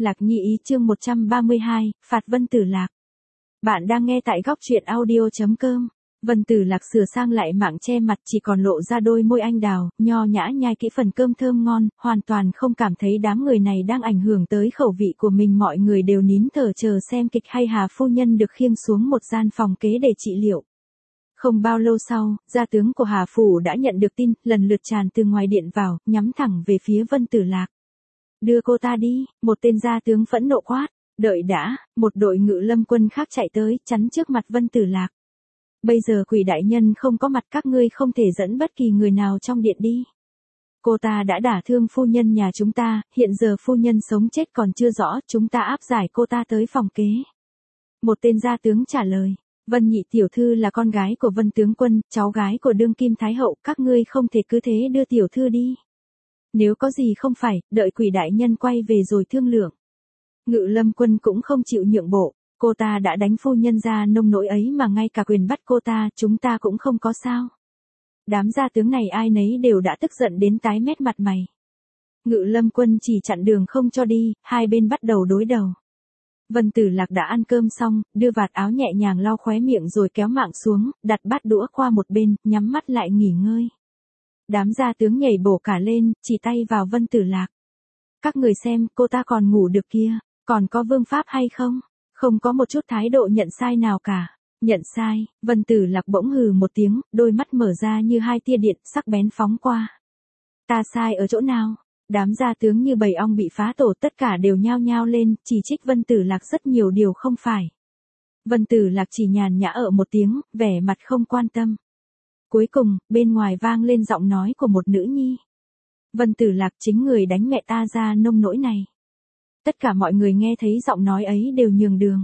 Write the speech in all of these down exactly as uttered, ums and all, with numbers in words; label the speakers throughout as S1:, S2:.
S1: Lạc Nhi ý chương một trăm ba mươi hai, phạt Vân Tử Lạc. Bạn đang nghe tại góc truyện audio.com. Vân Tử Lạc sửa sang lại mạng che mặt chỉ còn lộ ra đôi môi anh đào, nho nhã nhai kỹ phần cơm thơm ngon, hoàn toàn không cảm thấy đám người này đang ảnh hưởng tới khẩu vị của mình. Mọi người đều nín thở chờ xem kịch hay Hà phu nhân được khiêng xuống một gian phòng kế để trị liệu. Không bao lâu sau, gia tướng của Hà Phủ đã nhận được tin, lần lượt tràn từ ngoài điện vào, nhắm thẳng về phía Vân Tử Lạc. Đưa cô ta đi, một tên gia tướng phẫn nộ quát. Đợi đã, một đội ngự lâm quân khác chạy tới, chắn trước mặt Vân Tử Lạc. Bây giờ Quỷ đại nhân không có mặt, các ngươi không thể dẫn bất kỳ người nào trong điện đi. Cô ta đã đả thương phu nhân nhà chúng ta, hiện giờ phu nhân sống chết còn chưa rõ, chúng ta áp giải cô ta tới phòng kế. Một tên gia tướng trả lời. Vân nhị tiểu thư là con gái của Vân tướng quân, cháu gái của đương kim thái hậu, các ngươi không thể cứ thế đưa tiểu thư đi. Nếu có gì không phải, đợi Quỷ đại nhân quay về rồi thương lượng. Ngự lâm quân cũng không chịu nhượng bộ, cô ta đã đánh phu nhân ra nông nỗi ấy mà ngay cả quyền bắt cô ta, chúng ta cũng không có sao. Đám gia tướng này ai nấy đều đã tức giận đến tái mét mặt mày. Ngự lâm quân chỉ chặn đường không cho đi, hai bên bắt đầu đối đầu. Vân Tử Lạc đã ăn cơm xong, đưa vạt áo nhẹ nhàng lau khóe miệng rồi kéo mạng xuống, đặt bát đũa qua một bên, nhắm mắt lại nghỉ ngơi. Đám gia tướng nhảy bổ cả lên, chỉ tay vào Vân Tử Lạc. Các người xem, cô ta còn ngủ được kia, còn có vương pháp hay không? Không có một chút thái độ nhận sai nào cả. Nhận sai, Vân Tử Lạc bỗng hừ một tiếng, đôi mắt mở ra như hai tia điện sắc bén phóng qua. Ta sai ở chỗ nào? Đám gia tướng như bầy ong bị phá tổ, tất cả đều nhao nhao lên, chỉ trích Vân Tử Lạc rất nhiều điều không phải. Vân Tử Lạc chỉ nhàn nhã ở một tiếng, vẻ mặt không quan tâm. Cuối cùng, bên ngoài vang lên giọng nói của một nữ nhi. Vân Tử Lạc chính người đánh mẹ ta ra nông nỗi này. Tất cả mọi người nghe thấy giọng nói ấy đều nhường đường.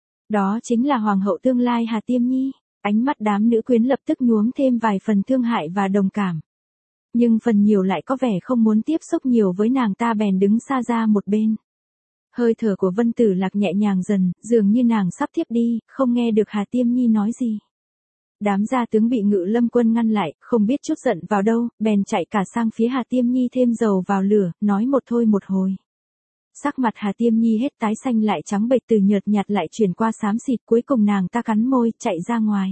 S1: Đó chính là hoàng hậu tương lai Hà Tiêm Nhi. Ánh mắt đám nữ quyến lập tức nhuốm thêm vài phần thương hại và đồng cảm. Nhưng phần nhiều lại có vẻ không muốn tiếp xúc nhiều với nàng ta, bèn đứng xa ra một bên. Hơi thở của Vân Tử Lạc nhẹ nhàng dần, dường như nàng sắp thiếp đi, không nghe được Hà Tiêm Nhi nói gì. Đám gia tướng bị ngự lâm quân ngăn lại, không biết chút giận vào đâu, bèn chạy cả sang phía Hà Tiêm Nhi thêm dầu vào lửa, nói một thôi một hồi. Sắc mặt Hà Tiêm Nhi hết tái xanh lại trắng bệch, từ nhợt nhạt lại chuyển qua xám xịt, cuối cùng nàng ta cắn môi, chạy ra ngoài.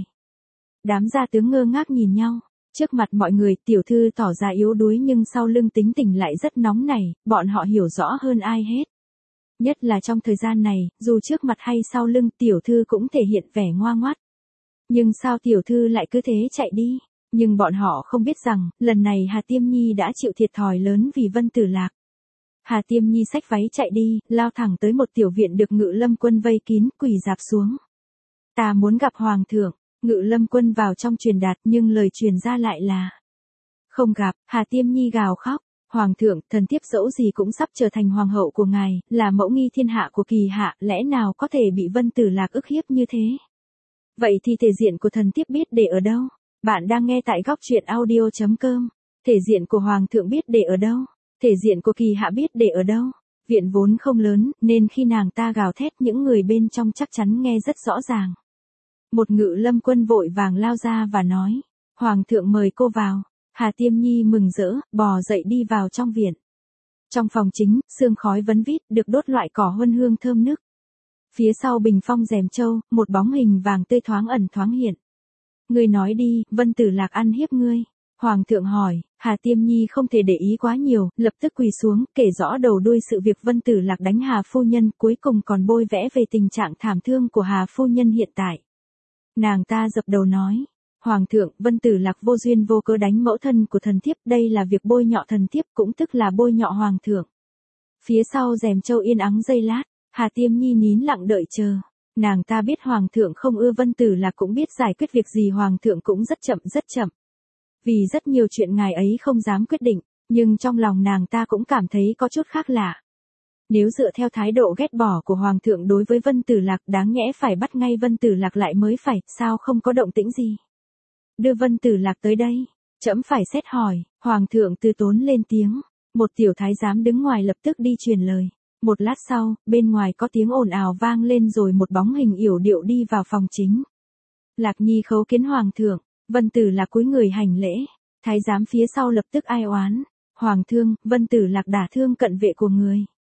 S1: Đám gia tướng ngơ ngác nhìn nhau. Trước mặt mọi người, tiểu thư tỏ ra yếu đuối nhưng sau lưng tính tình lại rất nóng nảy, bọn họ hiểu rõ hơn ai hết. Nhất là trong thời gian này, dù trước mặt hay sau lưng, tiểu thư cũng thể hiện vẻ ngoa ngoắt. Nhưng sao tiểu thư lại cứ thế chạy đi? Nhưng bọn họ không biết rằng, lần này Hà Tiêm Nhi đã chịu thiệt thòi lớn vì Vân Tử Lạc. Hà Tiêm Nhi xách váy chạy đi, lao thẳng tới một tiểu viện được ngự lâm quân vây kín, quỳ rạp xuống. Ta muốn gặp hoàng thượng. Ngự lâm quân vào trong truyền đạt, nhưng lời truyền ra lại là không gặp. Hà Tiêm Nhi gào khóc. Hoàng thượng, thần thiếp dẫu gì cũng sắp trở thành hoàng hậu của ngài, là mẫu nghi thiên hạ của kỳ hạ, lẽ nào có thể bị Vân Tử Lạc ức hiếp như thế? Vậy thì thể diện của thần thiếp biết để ở đâu? Bạn đang nghe tại góc truyện audio.com. Thể diện của hoàng thượng biết để ở đâu? Thể diện của kỳ hạ biết để ở đâu? Viện vốn không lớn, nên khi nàng ta gào thét, những người bên trong chắc chắn nghe rất rõ ràng. Một ngự lâm quân vội vàng lao ra và nói, hoàng thượng mời cô vào. Hà Tiêm Nhi mừng rỡ, bò dậy đi vào trong viện. Trong phòng chính, sương khói vấn vít, được đốt loại cỏ huân hương thơm nức. Phía sau bình phong rèm châu, một bóng hình vàng tươi thoáng ẩn thoáng hiện. Ngươi nói đi, Vân Tử Lạc ăn hiếp ngươi. Hoàng thượng hỏi. Hà Tiêm Nhi không thể để ý quá nhiều, lập tức quỳ xuống, kể rõ đầu đuôi sự việc Vân Tử Lạc đánh Hà phu nhân, cuối cùng còn bôi vẽ về tình trạng thảm thương của Hà phu nhân hiện tại. Nàng ta dập đầu nói, Hoàng thượng, Vân Tử Lạc vô duyên vô cớ đánh mẫu thân của thần thiếp, đây là việc bôi nhọ thần thiếp, cũng tức là bôi nhọ Hoàng thượng. Phía sau rèm châu yên ắng giây lát, Hà Tiêm Nhi nín lặng đợi chờ. Nàng ta biết Hoàng thượng không ưa Vân Tử Lạc, cũng biết giải quyết việc gì Hoàng thượng cũng rất chậm rất chậm. Vì rất nhiều chuyện ngài ấy không dám quyết định, nhưng trong lòng nàng ta cũng cảm thấy có chút khác lạ. Nếu dựa theo thái độ ghét bỏ của Hoàng thượng đối với Vân Tử Lạc, đáng nhẽ phải bắt ngay Vân Tử Lạc lại mới phải, sao không có động tĩnh gì? Đưa Vân Tử Lạc tới đây, trẫm phải xét hỏi. Hoàng thượng từ tốn lên tiếng, một tiểu thái giám đứng ngoài lập tức đi truyền lời. Một lát sau, bên ngoài có tiếng ồn ào vang lên rồi một bóng hình yểu điệu đi vào phòng chính. Lạc Nhi khấu kiến Hoàng thượng. Vân Tử Lạc cúi người hành lễ. Thái giám phía sau lập tức ai oán. Hoàng thương, Vân Tử Lạc đả thương cận vệ của người.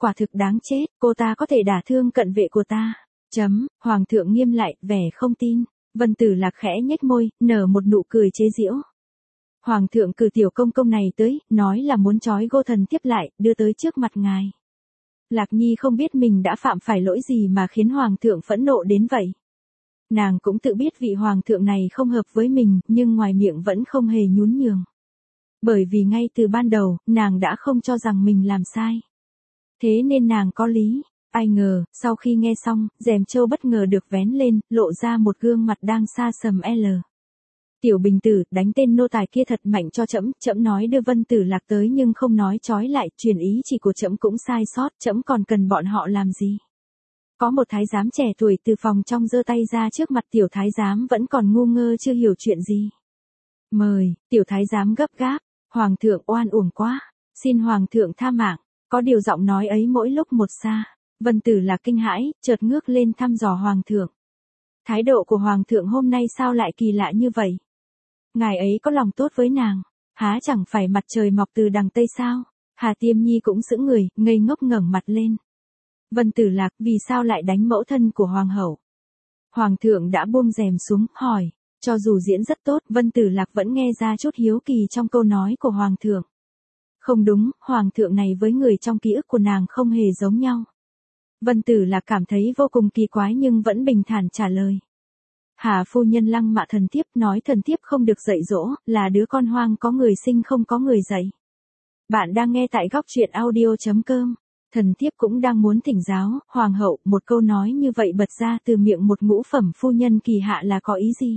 S1: quả thực đáng chết, cô ta có thể đả thương cận vệ của ta. Chấm, Hoàng thượng nghiêm lại, vẻ không tin. Vân Tử Lạc khẽ nhếch môi, nở một nụ cười chế giễu. Hoàng thượng cử tiểu công công này tới, nói là muốn trói Gô thần tiếp lại, đưa tới trước mặt ngài. Lạc Nhi không biết mình đã phạm phải lỗi gì mà khiến Hoàng thượng phẫn nộ đến vậy. Nàng cũng tự biết vị Hoàng thượng này không hợp với mình, nhưng ngoài miệng vẫn không hề nhún nhường. Bởi vì ngay từ ban đầu, nàng đã không cho rằng mình làm sai. Thế nên nàng có lý. Ai ngờ, sau khi nghe xong, rèm trâu bất ngờ được vén lên, lộ ra một gương mặt đang xa sầm L. Tiểu Bình Tử, đánh tên nô tài kia thật mạnh cho trẫm, trẫm nói đưa Vân Tử Lạc tới nhưng không nói trói lại, truyền ý chỉ của trẫm cũng sai sót, trẫm còn cần bọn họ làm gì? Có một thái giám trẻ tuổi từ phòng trong giơ tay ra trước mặt tiểu thái giám vẫn còn ngu ngơ chưa hiểu chuyện gì. Mời, tiểu thái giám gấp gáp, Hoàng thượng oan uổng quá, xin Hoàng thượng tha mạng, có điều giọng nói ấy mỗi lúc một xa. Vân Tử Lạc kinh hãi, chợt ngước lên thăm dò Hoàng thượng. Thái độ của Hoàng thượng hôm nay sao lại kỳ lạ như vậy? Ngài ấy có lòng tốt với nàng, há chẳng phải mặt trời mọc từ đằng Tây sao? Hà Tiêm Nhi cũng sững người, ngây ngốc ngẩng mặt lên. Vân Tử Lạc, vì sao lại đánh mẫu thân của Hoàng hậu? Hoàng thượng đã buông rèm xuống, hỏi. Cho dù diễn rất tốt, Vân Tử Lạc vẫn nghe ra chút hiếu kỳ trong câu nói của Hoàng thượng. Không đúng, Hoàng thượng này với người trong ký ức của nàng không hề giống nhau. Vân Tử Lạc cảm thấy vô cùng kỳ quái nhưng vẫn bình thản trả lời. Hà phu nhân lăng mạ thần thiếp, nói thần thiếp không được dạy dỗ, là đứa con hoang có người sinh không có người dạy. Bạn đang nghe tại góc truyện audio chấm com. Thần thiếp cũng đang muốn thỉnh giáo, Hoàng hậu, một câu nói như vậy bật ra từ miệng một ngũ phẩm phu nhân kỳ hạ là có ý gì?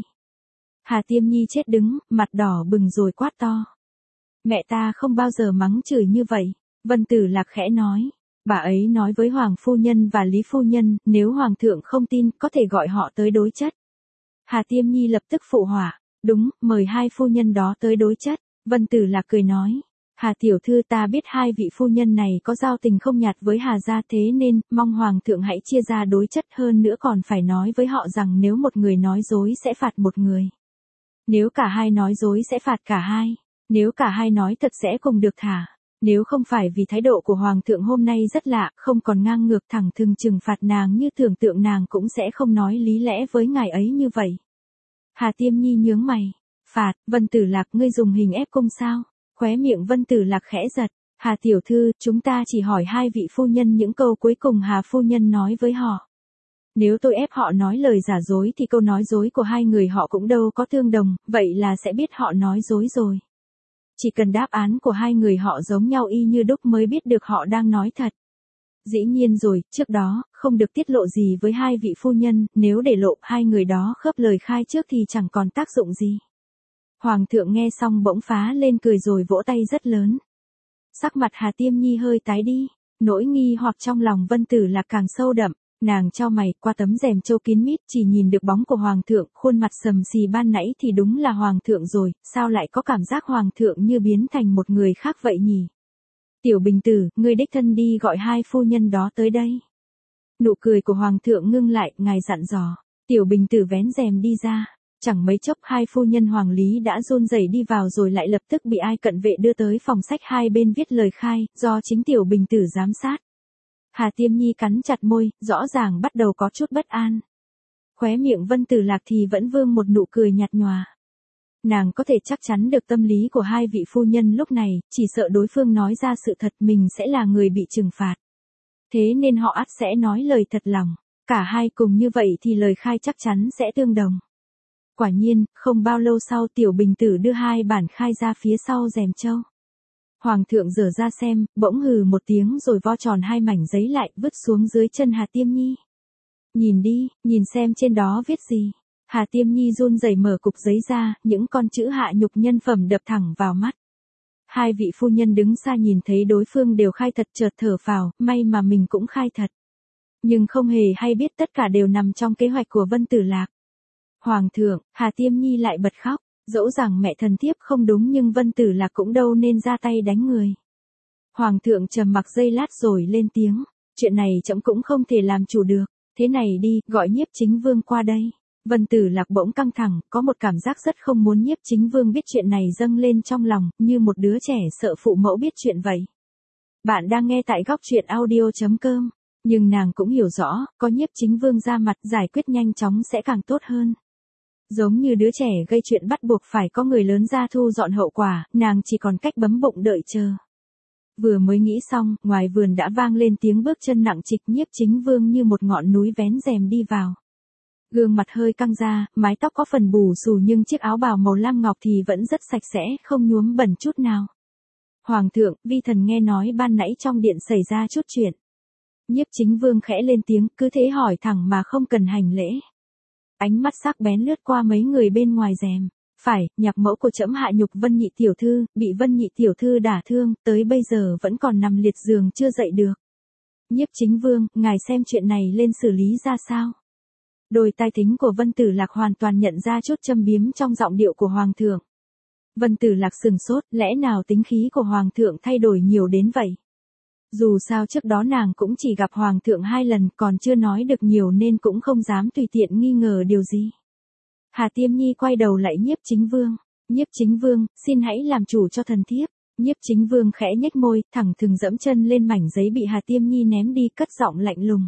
S1: Hà Tiêm Nhi chết đứng, mặt đỏ bừng rồi quát to. Mẹ ta không bao giờ mắng chửi như vậy. Vân Tử Lạc khẽ nói. Bà ấy nói với Hoàng phu nhân và Lý phu nhân, nếu Hoàng thượng không tin, có thể gọi họ tới đối chất. Hà Tiêm Nhi lập tức phụ họa. Đúng, mời hai phu nhân đó tới đối chất. Vân Tử Lạc cười nói. Hà tiểu thư, ta biết hai vị phu nhân này có giao tình không nhạt với Hà gia, thế nên, mong Hoàng thượng hãy chia ra đối chất, hơn nữa còn phải nói với họ rằng nếu một người nói dối sẽ phạt một người. Nếu cả hai nói dối sẽ phạt cả hai. Nếu cả hai nói thật sẽ cùng được thả. Nếu không phải vì thái độ của Hoàng thượng hôm nay rất lạ, không còn ngang ngược thẳng thừng trừng phạt nàng như tưởng tượng, nàng cũng sẽ không nói lý lẽ với ngài ấy như vậy. Hà Tiêm Nhi nhướng mày. Phạt, Vân Tử Lạc, ngươi dùng hình ép cung sao? Khóe miệng Vân Tử Lạc khẽ giật. Hà tiểu thư, chúng ta chỉ hỏi hai vị phu nhân những câu cuối cùng Hà phu nhân nói với họ. Nếu tôi ép họ nói lời giả dối thì câu nói dối của hai người họ cũng đâu có tương đồng, vậy là sẽ biết họ nói dối rồi. Chỉ cần đáp án của hai người họ giống nhau y như đúc mới biết được họ đang nói thật. Dĩ nhiên rồi, trước đó, không được tiết lộ gì với hai vị phu nhân, nếu để lộ hai người đó khớp lời khai trước thì chẳng còn tác dụng gì. Hoàng thượng nghe xong bỗng phá lên cười rồi vỗ tay rất lớn. Sắc mặt Hà Tiêm Nhi hơi tái đi, nỗi nghi hoặc trong lòng Vân Tử Lạc càng sâu đậm. Nàng chau mày, qua tấm rèm trâu kín mít chỉ nhìn được bóng của Hoàng thượng, khuôn mặt sầm xì ban nãy thì đúng là Hoàng thượng rồi, sao lại có cảm giác Hoàng thượng như biến thành một người khác vậy nhỉ? Tiểu Bình Tử, ngươi đích thân đi gọi hai phu nhân đó tới đây. Nụ cười của Hoàng thượng ngưng lại, ngài dặn dò. Tiểu Bình Tử vén rèm đi ra, chẳng mấy chốc hai phu nhân Hoàng Lý đã run rẩy đi vào rồi lại lập tức bị ai cận vệ đưa tới phòng sách hai bên viết lời khai, do chính Tiểu Bình Tử giám sát. Hà Tiêm Nhi cắn chặt môi, rõ ràng bắt đầu có chút bất an. Khóe miệng Vân Tử Lạc thì vẫn vương một nụ cười nhạt nhòa. Nàng có thể chắc chắn được tâm lý của hai vị phu nhân lúc này, chỉ sợ đối phương nói ra sự thật mình sẽ là người bị trừng phạt. Thế nên họ ắt sẽ nói lời thật lòng. Cả hai cùng như vậy thì lời khai chắc chắn sẽ tương đồng. Quả nhiên, không bao lâu sau Tiểu Bình Tử đưa hai bản khai ra phía sau rèm trâu. Hoàng thượng dở ra xem, bỗng hừ một tiếng rồi vo tròn hai mảnh giấy lại, vứt xuống dưới chân Hà Tiêm Nhi. Nhìn đi, nhìn xem trên đó viết gì. Hà Tiêm Nhi run rẩy mở cục giấy ra, những con chữ hạ nhục nhân phẩm đập thẳng vào mắt. Hai vị phu nhân đứng xa nhìn thấy đối phương đều khai thật chợt thở phào, may mà mình cũng khai thật. Nhưng không hề hay biết tất cả đều nằm trong kế hoạch của Vân Tử Lạc. Hoàng thượng, Hà Tiêm Nhi lại bật khóc. Dẫu rằng mẹ thần thiếp không đúng nhưng Vân Tử Lạc cũng đâu nên ra tay đánh người. Hoàng thượng trầm mặc giây lát rồi lên tiếng. Chuyện này trẫm cũng không thể làm chủ được. Thế này đi, gọi Nhiếp Chính Vương qua đây. Vân Tử Lạc bỗng căng thẳng, có một cảm giác rất không muốn Nhiếp Chính Vương biết chuyện này dâng lên trong lòng, như một đứa trẻ sợ phụ mẫu biết chuyện vậy. Bạn đang nghe tại góc truyện audio.com. Nhưng nàng cũng hiểu rõ, có Nhiếp Chính Vương ra mặt giải quyết nhanh chóng sẽ càng tốt hơn. Giống như đứa trẻ gây chuyện bắt buộc phải có người lớn ra thu dọn hậu quả, nàng chỉ còn cách bấm bụng đợi chờ. Vừa mới nghĩ xong, ngoài vườn đã vang lên tiếng bước chân nặng trịch. Nhiếp Chính Vương như một ngọn núi vén rèm đi vào. Gương mặt hơi căng ra, mái tóc có phần bù xù nhưng chiếc áo bào màu lam ngọc thì vẫn rất sạch sẽ, không nhuốm bẩn chút nào. Hoàng thượng, vi thần nghe nói ban nãy trong điện xảy ra chút chuyện. Nhiếp Chính Vương khẽ lên tiếng, cứ thế hỏi thẳng mà không cần hành lễ. Ánh mắt sắc bén lướt qua mấy người bên ngoài rèm. Phải, nhạc mẫu của trẫm hạ nhục Vân Nhị tiểu thư, bị Vân Nhị tiểu thư đả thương, tới bây giờ vẫn còn nằm liệt giường chưa dậy được. Nhiếp Chính Vương, ngài xem chuyện này lên xử lý ra sao? Đôi tai thính của Vân Tử Lạc hoàn toàn nhận ra chút châm biếm trong giọng điệu của Hoàng thượng. Vân Tử Lạc sừng sốt, lẽ nào tính khí của Hoàng thượng thay đổi nhiều đến vậy? Dù sao trước đó nàng cũng chỉ gặp Hoàng thượng hai lần, còn chưa nói được nhiều nên cũng không dám tùy tiện nghi ngờ điều gì. Hà Tiêm Nhi quay đầu lại Nhiếp Chính Vương. Nhiếp Chính Vương, xin hãy làm chủ cho thần thiếp. Nhiếp Chính Vương khẽ nhếch môi, thẳng thừng dẫm chân lên mảnh giấy bị Hà Tiêm Nhi ném đi, cất giọng lạnh lùng.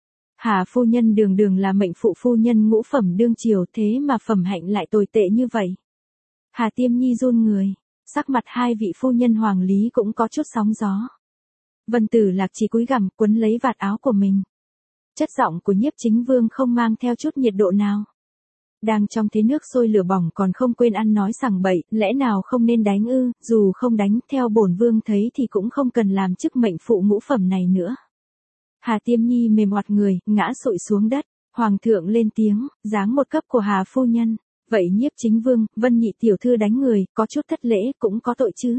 S1: Hà phu nhân đường đường là mệnh phụ phu nhân ngũ phẩm đương triều, thế mà phẩm hạnh lại tồi tệ như vậy. Hà Tiêm Nhi run người, sắc mặt hai vị phu nhân hoàng lý cũng có chút sóng gió. Vân Tử Lạc chỉ cúi gằm quấn lấy vạt áo của mình. Chất giọng của Nhiếp Chính Vương không mang theo chút nhiệt độ nào. Đang trong thế nước sôi lửa bỏng còn không quên ăn nói sằng bậy, lẽ nào không nên đánh ư? Dù không đánh, theo bổn vương thấy thì cũng không cần làm chức mệnh phụ ngũ phẩm này nữa. Hà Tiêm Nhi mềm oặt người, ngã xụi xuống đất. Hoàng thượng lên tiếng, giáng một cấp của Hà phu nhân. Vậy Nhiếp Chính Vương, Vân Nhị tiểu thư đánh người, có chút thất lễ, cũng có tội chứ.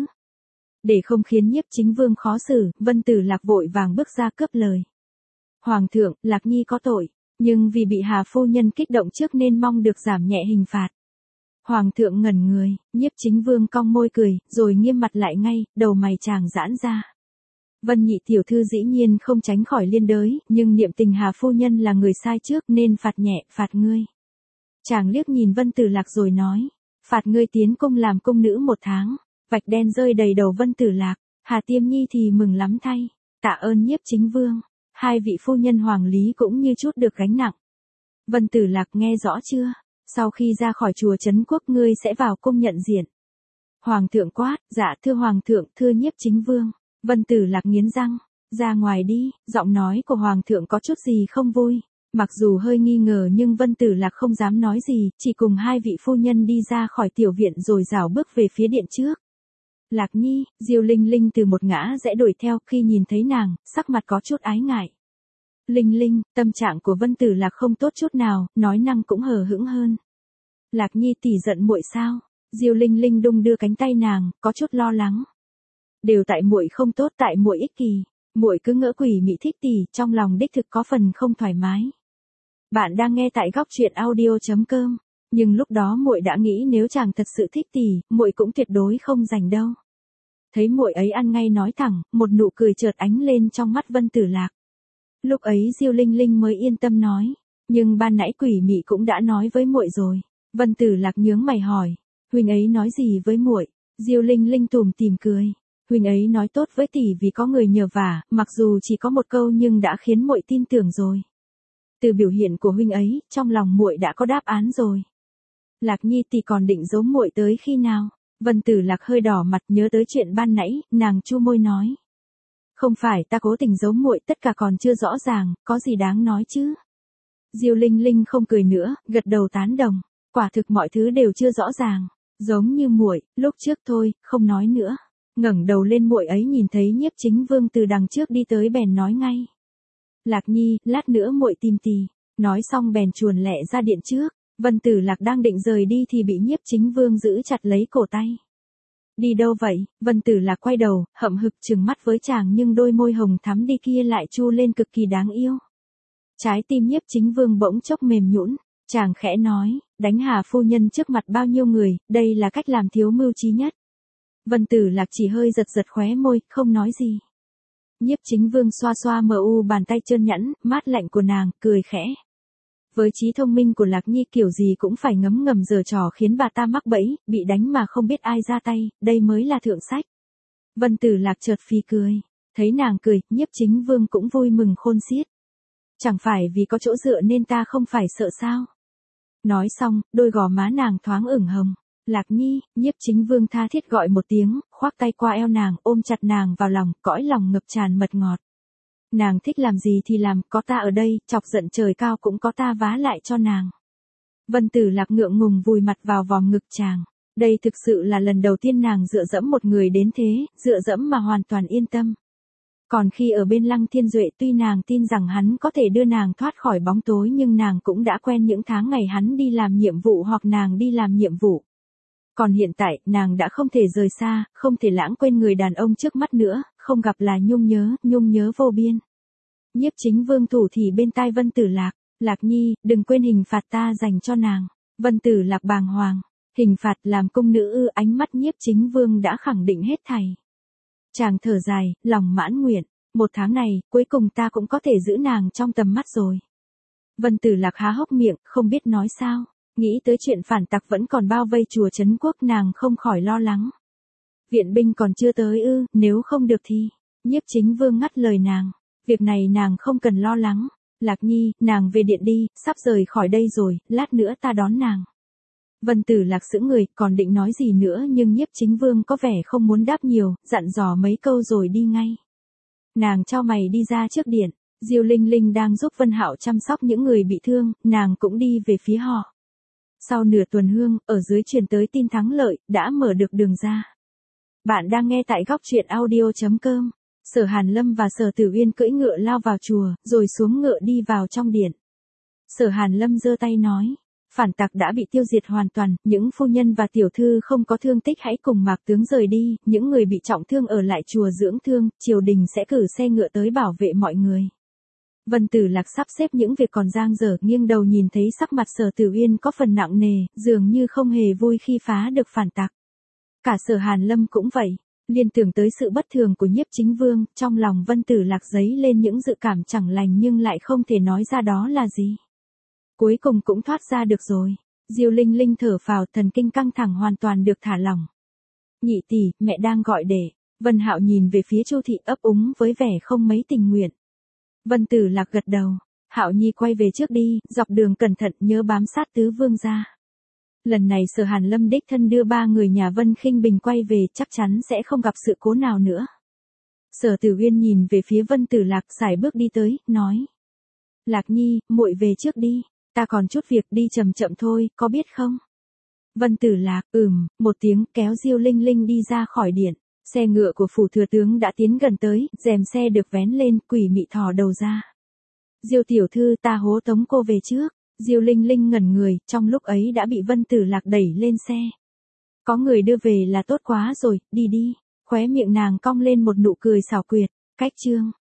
S1: Để không khiến Nhiếp Chính Vương khó xử, Vân Tử Lạc vội vàng bước ra cướp lời. Hoàng thượng, Lạc Nhi có tội, nhưng vì bị Hà phu nhân kích động trước nên mong được giảm nhẹ hình phạt. Hoàng thượng ngẩn người, Nhiếp Chính Vương cong môi cười, rồi nghiêm mặt lại ngay, đầu mày chàng giãn ra. Vân Nhị tiểu thư dĩ nhiên không tránh khỏi liên đới, nhưng niệm tình Hà phu nhân là người sai trước nên phạt nhẹ, phạt ngươi. Chàng liếc nhìn Vân Tử Lạc rồi nói, phạt ngươi tiến cung làm cung nữ một tháng. Vạch đen rơi đầy đầu Vân Tử Lạc, Hà Tiêm Nhi thì mừng lắm thay, tạ ơn Nhiếp Chính Vương. Hai vị phu nhân hoàng lý cũng như chút được gánh nặng. Vân Tử Lạc nghe rõ chưa? Sau khi ra khỏi chùa Trấn Quốc ngươi sẽ vào cung nhận diện. Hoàng thượng quát, dạ thưa Hoàng thượng, thưa Nhiếp Chính Vương. Vân Tử Lạc nghiến răng, ra ngoài đi. Giọng nói của Hoàng thượng có chút gì không vui. Mặc dù hơi nghi ngờ nhưng Vân Tử Lạc không dám nói gì, chỉ cùng hai vị phu nhân đi ra khỏi tiểu viện rồi rảo bước về phía điện trước. Lạc Nhi, Diêu Linh Linh từ một ngã rẽ đuổi theo, khi nhìn thấy nàng, sắc mặt có chút ái ngại. Linh Linh, tâm trạng của Vân Tử Lạc không tốt chút nào, nói năng cũng hờ hững hơn. Lạc Nhi tỷ giận muội sao? Diêu Linh Linh đung đưa cánh tay nàng, có chút lo lắng. Đều tại muội không tốt, tại muội ích kỷ, muội cứ ngỡ quỷ mị thích tỷ, trong lòng đích thực có phần không thoải mái. Bạn đang nghe tại góc truyện audio.com. Nhưng lúc đó muội đã nghĩ nếu chàng thật sự thích tỷ, muội cũng tuyệt đối không giành đâu. Thấy muội ấy ăn ngay nói thẳng, một nụ cười chợt ánh lên trong mắt Vân Tử Lạc. Lúc ấy Diêu Linh Linh mới yên tâm nói, nhưng ban nãy quỷ mị cũng đã nói với muội rồi. Vân Tử Lạc nhướng mày hỏi, huynh ấy nói gì với muội? Diêu Linh Linh tủm tỉm cười, huynh ấy nói tốt với tỷ vì có người nhờ vả, mặc dù chỉ có một câu nhưng đã khiến muội tin tưởng rồi. Từ biểu hiện của huynh ấy, trong lòng muội đã có đáp án rồi. Lạc Nhi tỷ còn định giấu muội tới khi nào? Vân Tử Lạc hơi đỏ mặt nhớ tới chuyện ban nãy, nàng chu môi nói. Không phải ta cố tình giấu muội, tất cả còn chưa rõ ràng, có gì đáng nói chứ? Diêu Linh Linh không cười nữa, gật đầu tán đồng, quả thực mọi thứ đều chưa rõ ràng, giống như muội, lúc trước thôi, không nói nữa. Ngẩng đầu lên muội ấy nhìn thấy Nhiếp Chính Vương từ đằng trước đi tới bèn nói ngay. Lạc Nhi, lát nữa muội tìm tỷ. Nói xong bèn chuồn lẹ ra điện trước. Vân Tử Lạc đang định rời đi thì bị Nhiếp Chính Vương giữ chặt lấy cổ tay. Đi đâu vậy? Vân Tử Lạc quay đầu, hậm hực trừng mắt với chàng nhưng đôi môi hồng thắm đi kia lại chu lên cực kỳ đáng yêu. Trái tim Nhiếp Chính Vương bỗng chốc mềm nhũn, chàng khẽ nói, đánh Hà phu nhân trước mặt bao nhiêu người, đây là cách làm thiếu mưu trí nhất. Vân Tử Lạc chỉ hơi giật giật khóe môi, không nói gì. Nhiếp Chính Vương xoa xoa mờ u bàn tay trơn nhẵn, mát lạnh của nàng, cười khẽ. Với trí thông minh của Lạc Nhi kiểu gì cũng phải ngấm ngầm giở trò khiến bà ta mắc bẫy, bị đánh mà không biết ai ra tay, đây mới là thượng sách. Vân Tử Lạc chợt phì cười. Thấy nàng cười, Nhiếp Chính Vương cũng vui mừng khôn xiết. Chẳng phải vì có chỗ dựa nên ta không phải sợ sao? Nói xong, đôi gò má nàng thoáng ửng hồng. Lạc Nhi, Nhiếp Chính Vương tha thiết gọi một tiếng, khoác tay qua eo nàng, ôm chặt nàng vào lòng, cõi lòng ngập tràn mật ngọt. Nàng thích làm gì thì làm, có ta ở đây, chọc giận trời cao cũng có ta vá lại cho nàng. Vân Tử Lạc ngượng ngùng vùi mặt vào vòng ngực chàng. Đây thực sự là lần đầu tiên nàng dựa dẫm một người đến thế, dựa dẫm mà hoàn toàn yên tâm. Còn khi ở bên Lăng Thiên Duệ tuy nàng tin rằng hắn có thể đưa nàng thoát khỏi bóng tối nhưng nàng cũng đã quen những tháng ngày hắn đi làm nhiệm vụ hoặc nàng đi làm nhiệm vụ. Còn hiện tại, nàng đã không thể rời xa, không thể lãng quên người đàn ông trước mắt nữa, không gặp là nhung nhớ, nhung nhớ vô biên. Nhiếp Chính Vương thủ thì bên tai Vân Tử Lạc, Lạc Nhi, đừng quên hình phạt ta dành cho nàng. Vân Tử Lạc bàng hoàng, hình phạt làm cung nữ ư? Ánh mắt Nhiếp Chính Vương đã khẳng định hết thảy. Chàng thở dài, lòng mãn nguyện, một tháng này, cuối cùng ta cũng có thể giữ nàng trong tầm mắt rồi. Vân Tử Lạc há hốc miệng, không biết nói sao. Nghĩ tới chuyện phản tặc vẫn còn bao vây chùa Trấn Quốc nàng không khỏi lo lắng. Viện binh còn chưa tới ư, nếu không được thì. Nhiếp Chính Vương ngắt lời nàng. Việc này nàng không cần lo lắng. Lạc Nhi, nàng về điện đi, sắp rời khỏi đây rồi, lát nữa ta đón nàng. Vân Tử Lạc sững người, còn định nói gì nữa nhưng Nhiếp Chính Vương có vẻ không muốn đáp nhiều, dặn dò mấy câu rồi đi ngay. Nàng chau mày đi ra trước điện, Diêu Linh Linh đang giúp Vân Hạo chăm sóc những người bị thương, nàng cũng đi về phía họ. Sau nửa tuần hương, ở dưới truyền tới tin thắng lợi, đã mở được đường ra. Bạn đang nghe tại góc truyện audio chấm com. Sở Hàn Lâm và Sở Tử Uyên cưỡi ngựa lao vào chùa, rồi xuống ngựa đi vào trong điện. Sở Hàn Lâm giơ tay nói, phản tặc đã bị tiêu diệt hoàn toàn, những phu nhân và tiểu thư không có thương tích hãy cùng Mạc tướng rời đi, những người bị trọng thương ở lại chùa dưỡng thương, triều đình sẽ cử xe ngựa tới bảo vệ mọi người. Vân Tử Lạc sắp xếp những việc còn dang dở, nghiêng đầu nhìn thấy sắc mặt Sở Tử Uyên có phần nặng nề, dường như không hề vui khi phá được phản tặc. Cả Sở Hàn Lâm cũng vậy, liên tưởng tới sự bất thường của Nhiếp Chính Vương, trong lòng Vân Tử Lạc dấy lên những dự cảm chẳng lành nhưng lại không thể nói ra đó là gì. Cuối cùng cũng thoát ra được rồi. Diêu Linh Linh thở phào, thần kinh căng thẳng hoàn toàn được thả lỏng. Nhị tỷ, mẹ đang gọi để. Vân Hạo nhìn về phía Chu thị ấp úng với vẻ không mấy tình nguyện. Vân Tử Lạc gật đầu. Hạo Nhi quay về trước đi, dọc đường cẩn thận nhớ bám sát tứ vương gia. Lần này Sở Hàn Lâm đích thân đưa ba người nhà Vân Khinh Bình quay về, chắc chắn sẽ không gặp sự cố nào nữa. Sở Tử Uyên nhìn về phía Vân Tử Lạc, sải bước đi tới, nói: Lạc Nhi, muội về trước đi, ta còn chút việc, đi chậm chậm thôi, có biết không? Vân Tử Lạc, ừm, một tiếng, kéo Diêu Linh Linh đi ra khỏi điện. Xe ngựa của phủ thừa tướng đã tiến gần tới, rèm xe được vén lên, quỷ mị thò đầu ra. Diêu tiểu thư, ta hố tống cô về trước. Diêu Linh Linh ngẩn người, trong lúc ấy đã bị Vân Tử Lạc đẩy lên xe. Có người đưa về là tốt quá rồi, đi đi. Khóe miệng nàng cong lên một nụ cười xảo quyệt. Cách chương